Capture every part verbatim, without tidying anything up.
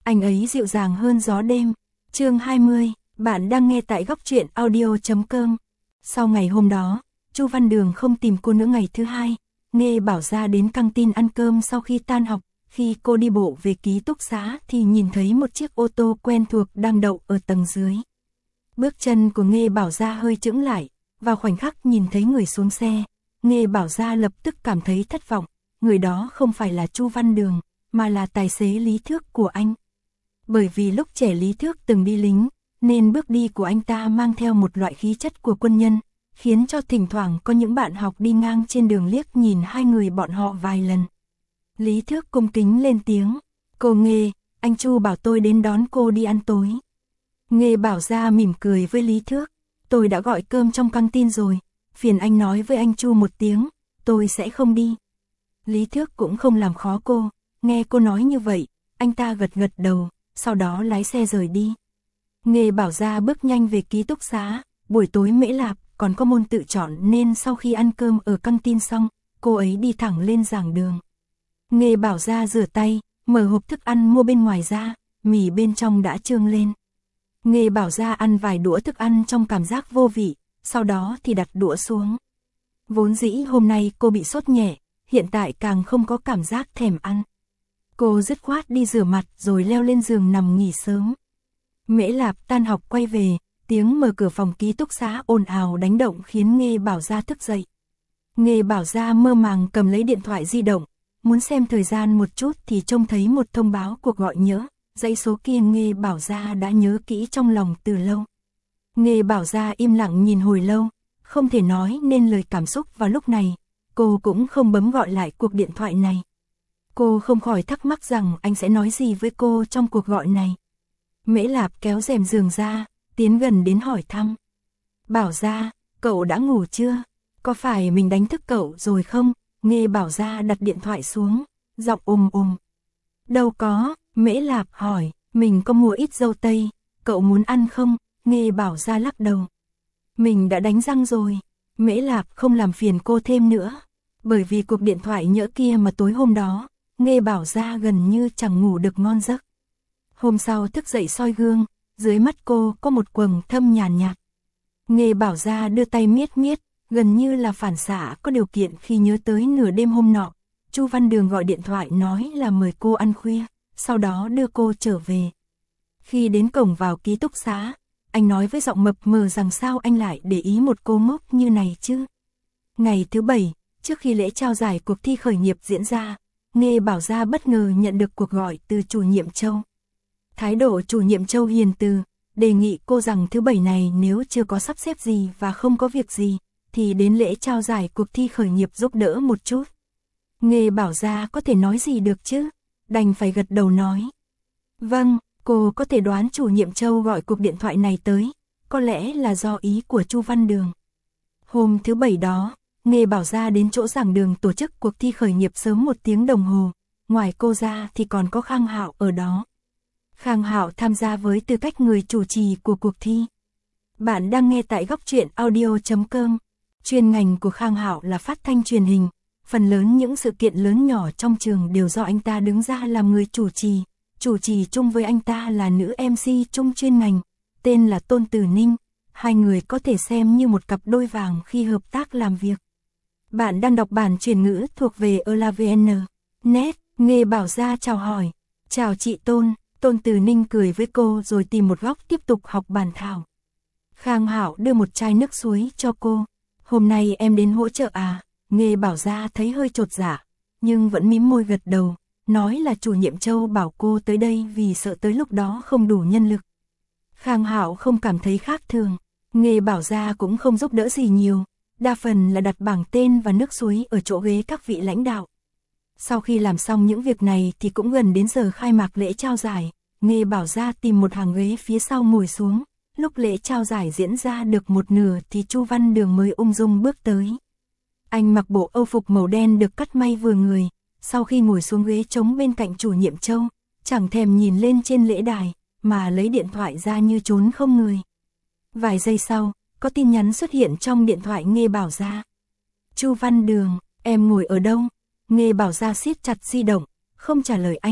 anh ấy dịu dàng hơn gió đêm. Chương hai mươi, bạn đang nghe tại góc truyện audio chấm com. Sau ngày hôm đó, Chu Văn Đường không tìm cô nữa. Ngày thứ hai, Nghê Bảo Gia đến căng tin ăn cơm sau khi tan học. Khi cô đi bộ về ký túc xá thì nhìn thấy một chiếc ô tô quen thuộc đang đậu ở tầng dưới. Bước chân của Nghê Bảo Gia hơi chững lại, vào khoảnh khắc nhìn thấy người xuống xe, Nghê Bảo Gia lập tức cảm thấy thất vọng. Người đó không phải là Chu Văn Đường, mà là tài xế Lý Thước của anh. Bởi vì lúc trẻ Lý Thước từng đi lính, nên bước đi của anh ta mang theo một loại khí chất của quân nhân, khiến cho thỉnh thoảng có những bạn học đi ngang trên đường liếc nhìn hai người bọn họ vài lần. Lý Thước cung kính lên tiếng, cô Nghê, anh Chu bảo tôi đến đón cô đi ăn tối. Nghê Bảo Gia mỉm cười với Lý Thước, tôi đã gọi cơm trong căng tin rồi, phiền anh nói với anh Chu một tiếng, tôi sẽ không đi. Lý Thước cũng không làm khó cô, nghe cô nói như vậy, anh ta gật gật đầu, sau đó lái xe rời đi. Nghê Bảo Gia bước nhanh về ký túc xá, buổi tối Mễ Lạp còn có môn tự chọn nên sau khi ăn cơm ở căng tin xong, cô ấy đi thẳng lên giảng đường. Nghê Bảo Gia rửa tay, mở hộp thức ăn mua bên ngoài ra, mì bên trong đã trương lên. Nghê Bảo Gia ăn vài đũa thức ăn trong cảm giác vô vị, sau đó thì đặt đũa xuống. Vốn dĩ hôm nay cô bị sốt nhẹ, hiện tại càng không có cảm giác thèm ăn. Cô dứt khoát đi rửa mặt rồi leo lên giường nằm nghỉ sớm. Mễ Lạp tan học quay về, tiếng mở cửa phòng ký túc xá ồn ào đánh động khiến Nghê Bảo Gia thức dậy. Nghê Bảo Gia mơ màng cầm lấy điện thoại di động, muốn xem thời gian một chút thì trông thấy một thông báo cuộc gọi nhỡ. Dãy số kia Nghê Bảo Gia đã nhớ kỹ trong lòng từ lâu. Nghê Bảo Gia im lặng nhìn hồi lâu, không thể nói nên lời cảm xúc vào lúc này. Cô cũng không bấm gọi lại cuộc điện thoại này. Cô không khỏi thắc mắc rằng anh sẽ nói gì với cô trong cuộc gọi này. Mễ Lạp kéo rèm giường ra, tiến gần đến hỏi thăm. Bảo Gia, cậu đã ngủ chưa? Có phải mình đánh thức cậu rồi không? Nghê Bảo Gia đặt điện thoại xuống, giọng ồm ồm. Đâu có, Mễ Lạp hỏi, mình có mua ít dâu tây, cậu muốn ăn không? Nghê Bảo Gia lắc đầu. Mình đã đánh răng rồi. Mễ Lạp không làm phiền cô thêm nữa. Bởi vì cuộc điện thoại nhỡ kia mà tối hôm đó, Nghê Bảo Gia gần như chẳng ngủ được ngon giấc. Hôm sau thức dậy soi gương, dưới mắt cô có một quầng thâm nhàn nhạt. Nghê Bảo Gia đưa tay miết miết, gần như là phản xạ có điều kiện khi nhớ tới nửa đêm hôm nọ. Chu Văn Đường gọi điện thoại nói là mời cô ăn khuya, sau đó đưa cô trở về. Khi đến cổng vào ký túc xá, anh nói với giọng mập mờ rằng sao anh lại để ý một cô ngốc như này chứ. Ngày thứ bảy, trước khi lễ trao giải cuộc thi khởi nghiệp diễn ra, Nghê Bảo Gia bất ngờ nhận được cuộc gọi từ chủ nhiệm Châu. Thái độ chủ nhiệm Châu hiền từ, đề nghị cô rằng thứ bảy này nếu chưa có sắp xếp gì và không có việc gì, thì đến lễ trao giải cuộc thi khởi nghiệp giúp đỡ một chút. Nghê Bảo Gia có thể nói gì được chứ, đành phải gật đầu nói. Vâng, cô có thể đoán chủ nhiệm Châu gọi cuộc điện thoại này tới, có lẽ là do ý của Chu Văn Đường. Hôm thứ bảy đó, Nghê Bảo Gia đến chỗ giảng đường tổ chức cuộc thi khởi nghiệp sớm một tiếng đồng hồ, ngoài cô ra thì còn có Khang Hạo ở đó. Khang Hạo tham gia với tư cách người chủ trì của cuộc thi. Bạn đang nghe tại góc truyện audio chấm com. Chuyên ngành của Khang Hạo là phát thanh truyền hình, phần lớn những sự kiện lớn nhỏ trong trường đều do anh ta đứng ra làm người chủ trì. Chủ trì chung với anh ta là nữ em xê chung chuyên ngành, tên là Tôn Tử Ninh. Hai người có thể xem như một cặp đôi vàng khi hợp tác làm việc. Bạn đang đọc bản chuyển ngữ thuộc về elavn chấm net. Nghê Bảo Gia chào hỏi. Chào chị Tôn. Tôn Tử Ninh cười với cô rồi tìm một góc tiếp tục học bản thảo. Khang Hạo đưa một chai nước suối cho cô. Hôm nay em đến hỗ trợ à? Nghê Bảo Gia thấy hơi chột dạ, nhưng vẫn mím môi gật đầu, nói là chủ nhiệm Châu bảo cô tới đây vì sợ tới lúc đó không đủ nhân lực. Khang Hạo không cảm thấy khác thường, Nghê Bảo Gia cũng không giúp đỡ gì nhiều, đa phần là đặt bảng tên và nước suối ở chỗ ghế các vị lãnh đạo. Sau khi làm xong những việc này thì cũng gần đến giờ khai mạc lễ trao giải, Nghê Bảo Gia tìm một hàng ghế phía sau ngồi xuống. Lúc lễ trao giải diễn ra được một nửa thì Chu Văn Đường mới ung dung bước tới. Anh mặc bộ âu phục màu đen được cắt may vừa người, sau khi ngồi xuống ghế trống bên cạnh chủ nhiệm Châu, chẳng thèm nhìn lên trên lễ đài, mà lấy điện thoại ra như trốn không người. Vài giây sau, có tin nhắn xuất hiện trong điện thoại Nghê Bảo Gia. Chu Văn Đường, em ngồi ở đâu? Nghê Bảo Gia siết chặt di động, không trả lời anh,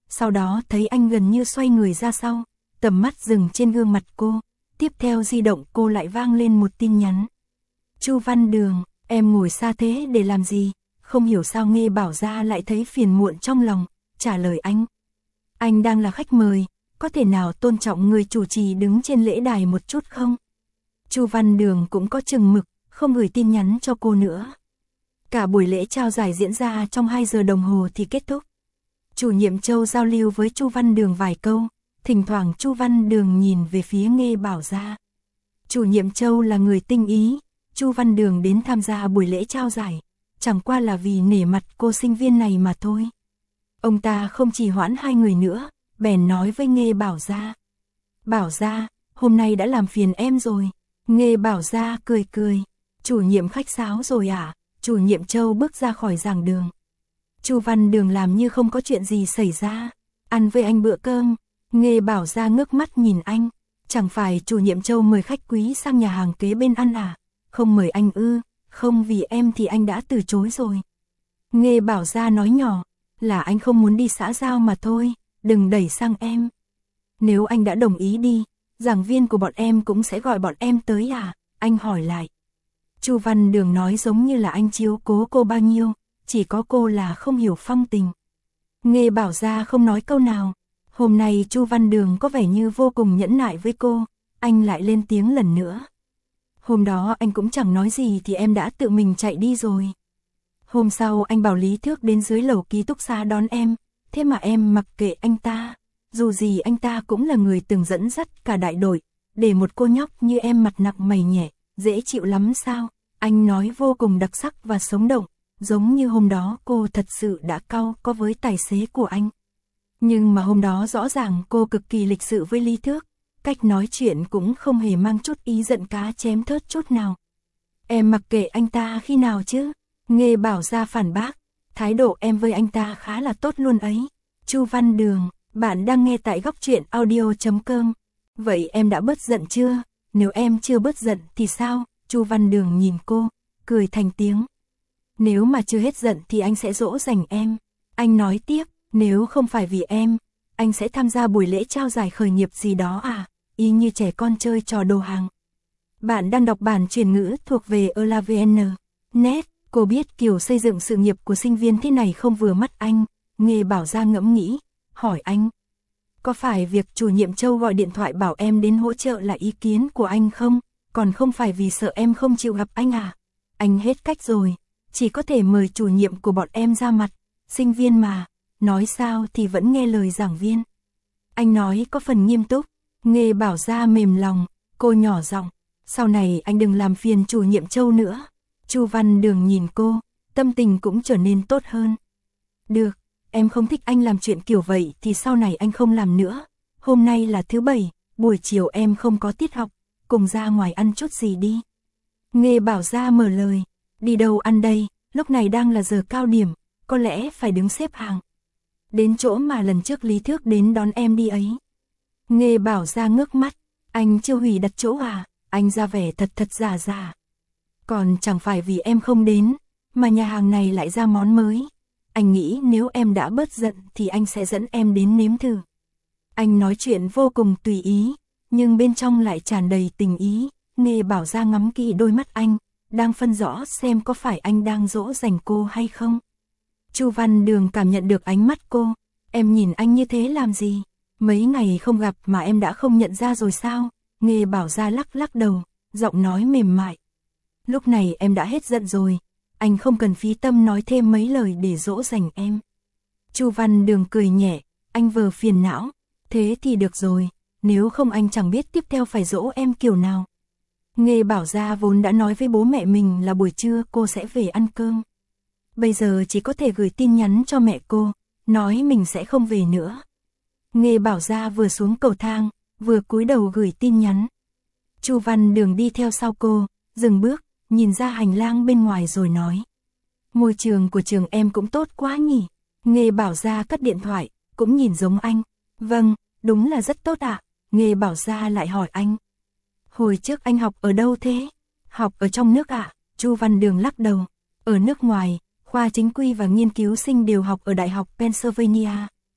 sau đó thấy anh gần như xoay người ra sau, tầm mắt dừng trên gương mặt cô, tiếp theo di động cô lại vang lên một tin nhắn. Chu Văn Đường, em ngồi xa thế để làm gì? Không hiểu sao Nghê Bảo Gia lại thấy phiền muộn trong lòng, trả lời anh. Anh đang là khách mời, có thể nào tôn trọng người chủ trì đứng trên lễ đài một chút không? Chu Văn Đường cũng có chừng mực, không gửi tin nhắn cho cô nữa. Cả buổi lễ trao giải diễn ra trong hai giờ đồng hồ thì kết thúc. Chủ nhiệm Châu giao lưu với Chu Văn Đường vài câu, thỉnh thoảng Chu Văn Đường nhìn về phía Nghê Bảo Gia. Chủ nhiệm Châu là người tinh ý, Chu Văn Đường đến tham gia buổi lễ trao giải, chẳng qua là vì nể mặt cô sinh viên này mà thôi. Ông ta không trì hoãn hai người nữa, bèn nói với Nghê Bảo Gia. Bảo Gia, hôm nay đã làm phiền em rồi. Nghê Bảo Gia cười cười. Chủ nhiệm khách sáo rồi à? Chủ nhiệm Châu bước ra khỏi giảng đường. Chu Văn Đường làm như không có chuyện gì xảy ra. Ăn với anh bữa cơm. Nghê Bảo Gia ngước mắt nhìn anh. Chẳng phải chủ nhiệm Châu mời khách quý sang nhà hàng kế bên ăn à? Không mời anh ư? Không, vì em thì anh đã từ chối rồi. Nghê Bảo Gia nói nhỏ. Là anh không muốn đi xã giao mà thôi. Đừng đẩy sang em. Nếu anh đã đồng ý đi, giảng viên của bọn em cũng sẽ gọi bọn em tới à? Anh hỏi lại. Chu Văn Đường nói giống như là anh chiếu cố cô bao nhiêu, chỉ có cô là không hiểu phong tình. Nghê Bảo Gia không nói câu nào. Hôm nay Chu Văn Đường có vẻ như vô cùng nhẫn nại với cô, anh lại lên tiếng lần nữa. Hôm đó anh cũng chẳng nói gì thì em đã tự mình chạy đi rồi. Hôm sau anh bảo Lý Thước đến dưới lầu ký túc xá đón em, thế mà em mặc kệ anh ta. Dù gì anh ta cũng là người từng dẫn dắt cả đại đội, để một cô nhóc như em mặt nặng mày nhẹ, dễ chịu lắm sao? Anh nói vô cùng đặc sắc và sống động, giống như hôm đó cô thật sự đã cau có với tài xế của anh. Nhưng mà hôm đó rõ ràng cô cực kỳ lịch sự với Lý Thước, cách nói chuyện cũng không hề mang chút ý giận cá chém thớt chút nào. Em mặc kệ anh ta khi nào chứ? Nghê Bảo Gia phản bác, thái độ em với anh ta khá là tốt luôn ấy. Chu Văn Đường, bạn đang nghe tại góc truyện audio chấm com. Vậy em đã bớt giận chưa? Nếu em chưa bớt giận thì sao? Chu Văn Đường nhìn cô, cười thành tiếng. Nếu mà chưa hết giận thì anh sẽ dỗ dành em. Anh nói tiếp, nếu không phải vì em, anh sẽ tham gia buổi lễ trao giải khởi nghiệp gì đó à? Y như trẻ con chơi trò đồ hàng. Bạn đang đọc bản chuyển ngữ thuộc về elavn chấm net. Cô biết kiểu xây dựng sự nghiệp của sinh viên thế này không vừa mắt anh. Nghê Bảo Gia ngẫm nghĩ, hỏi anh. Có phải việc chủ nhiệm Châu gọi điện thoại bảo em đến hỗ trợ là ý kiến của anh không? Còn không phải vì sợ em không chịu gặp anh à? Anh hết cách rồi, chỉ có thể mời chủ nhiệm của bọn em ra mặt. Sinh viên mà, nói sao thì vẫn nghe lời giảng viên. Anh nói có phần nghiêm túc. Nghê Bảo Gia mềm lòng, cô nhỏ giọng. Sau này anh đừng làm phiền chủ nhiệm Châu nữa. Chu Văn Đường nhìn cô, tâm tình cũng trở nên tốt hơn. Được, em không thích anh làm chuyện kiểu vậy thì sau này anh không làm nữa. Hôm nay là thứ bảy, buổi chiều em không có tiết học, cùng ra ngoài ăn chút gì đi. Nghê Bảo Gia mở lời, đi đâu ăn đây, lúc này đang là giờ cao điểm, có lẽ phải đứng xếp hàng. Đến chỗ mà lần trước Lý Thước đến đón em đi ấy. Nghê Bảo Gia ngước mắt, anh chưa hủy đặt chỗ à? Anh ra vẻ thật thật giả giả. Còn chẳng phải vì em không đến, mà nhà hàng này lại ra món mới. Anh nghĩ nếu em đã bớt giận thì anh sẽ dẫn em đến nếm thử. Anh nói chuyện vô cùng tùy ý, nhưng bên trong lại tràn đầy tình ý. Nghê Bảo Gia ngắm kỹ đôi mắt anh, đang phân rõ xem có phải anh đang dỗ dành cô hay không. Chu Văn Đường cảm nhận được ánh mắt cô. Em nhìn anh như thế làm gì? Mấy ngày không gặp mà em đã không nhận ra rồi sao? Nghê Bảo Gia lắc lắc đầu, giọng nói mềm mại. Lúc này em đã hết giận rồi, anh không cần phí tâm nói thêm mấy lời để dỗ dành em. Chu Văn Đường cười nhẹ, anh vờ phiền não. Thế thì được rồi, nếu không anh chẳng biết tiếp theo phải dỗ em kiểu nào. Nghê Bảo Gia vốn đã nói với bố mẹ mình là buổi trưa cô sẽ về ăn cơm. Bây giờ chỉ có thể gửi tin nhắn cho mẹ cô, nói mình sẽ không về nữa. Nghê Bảo Gia vừa xuống cầu thang, vừa cúi đầu gửi tin nhắn. Chu Văn Đường đi theo sau cô, dừng bước, nhìn ra hành lang bên ngoài rồi nói. Môi trường của trường em cũng tốt quá nhỉ. Nghê Bảo Gia cất điện thoại, cũng nhìn giống anh. Vâng, đúng là rất tốt ạ. À. Nghê Bảo Gia lại hỏi anh. Hồi trước anh học ở đâu thế? Học ở trong nước ạ. À? Chu Văn Đường lắc đầu. Ở nước ngoài, khoa chính quy và nghiên cứu sinh đều học ở Đại học Pennsylvania.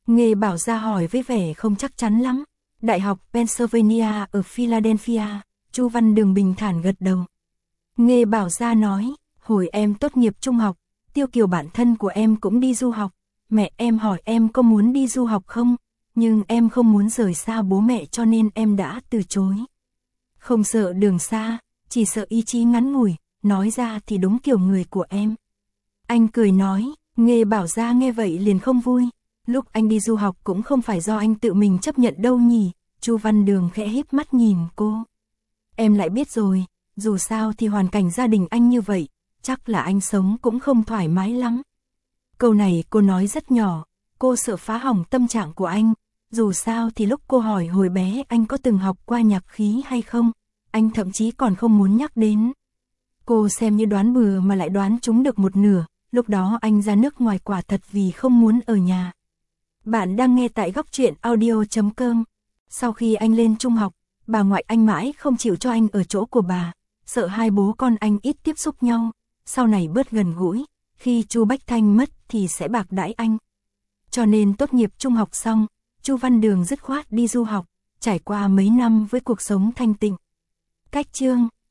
Nghê Bảo Gia hỏi với vẻ không chắc chắn lắm. Đại học Pennsylvania ở Philadelphia, Chu Văn Đường bình thản gật đầu. Nghê Bảo Gia nói, hồi em tốt nghiệp trung học, Tiêu Kiều bạn thân của em cũng đi du học. Mẹ em hỏi em có muốn đi du học không, nhưng em không muốn rời xa bố mẹ cho nên em đã từ chối. Không sợ đường xa, chỉ sợ ý chí ngắn ngủi, nói ra thì đúng kiểu người của em. Anh cười nói, Nghê Bảo Gia nghe vậy liền không vui. Lúc anh đi du học cũng không phải do anh tự mình chấp nhận đâu nhỉ. Chu Văn Đường khẽ híp mắt nhìn cô. Em lại biết rồi, dù sao thì hoàn cảnh gia đình anh như vậy, chắc là anh sống cũng không thoải mái lắm. Câu này cô nói rất nhỏ, cô sợ phá hỏng tâm trạng của anh. Dù sao thì lúc cô hỏi hồi bé anh có từng học qua nhạc khí hay không, anh thậm chí còn không muốn nhắc đến. Cô xem như đoán bừa mà lại đoán trúng được một nửa, lúc đó anh ra nước ngoài quả thật vì không muốn ở nhà. Bạn đang nghe tại góc truyện audio chấm com. Sau khi anh lên trung học, bà ngoại anh mãi không chịu cho anh ở chỗ của bà, sợ hai bố con anh ít tiếp xúc nhau, sau này bớt gần gũi, khi Chu Bách Thanh mất thì sẽ bạc đãi anh. Cho nên tốt nghiệp trung học xong, Chu Văn Đường dứt khoát đi du học, trải qua mấy năm với cuộc sống thanh tịnh. Cách chương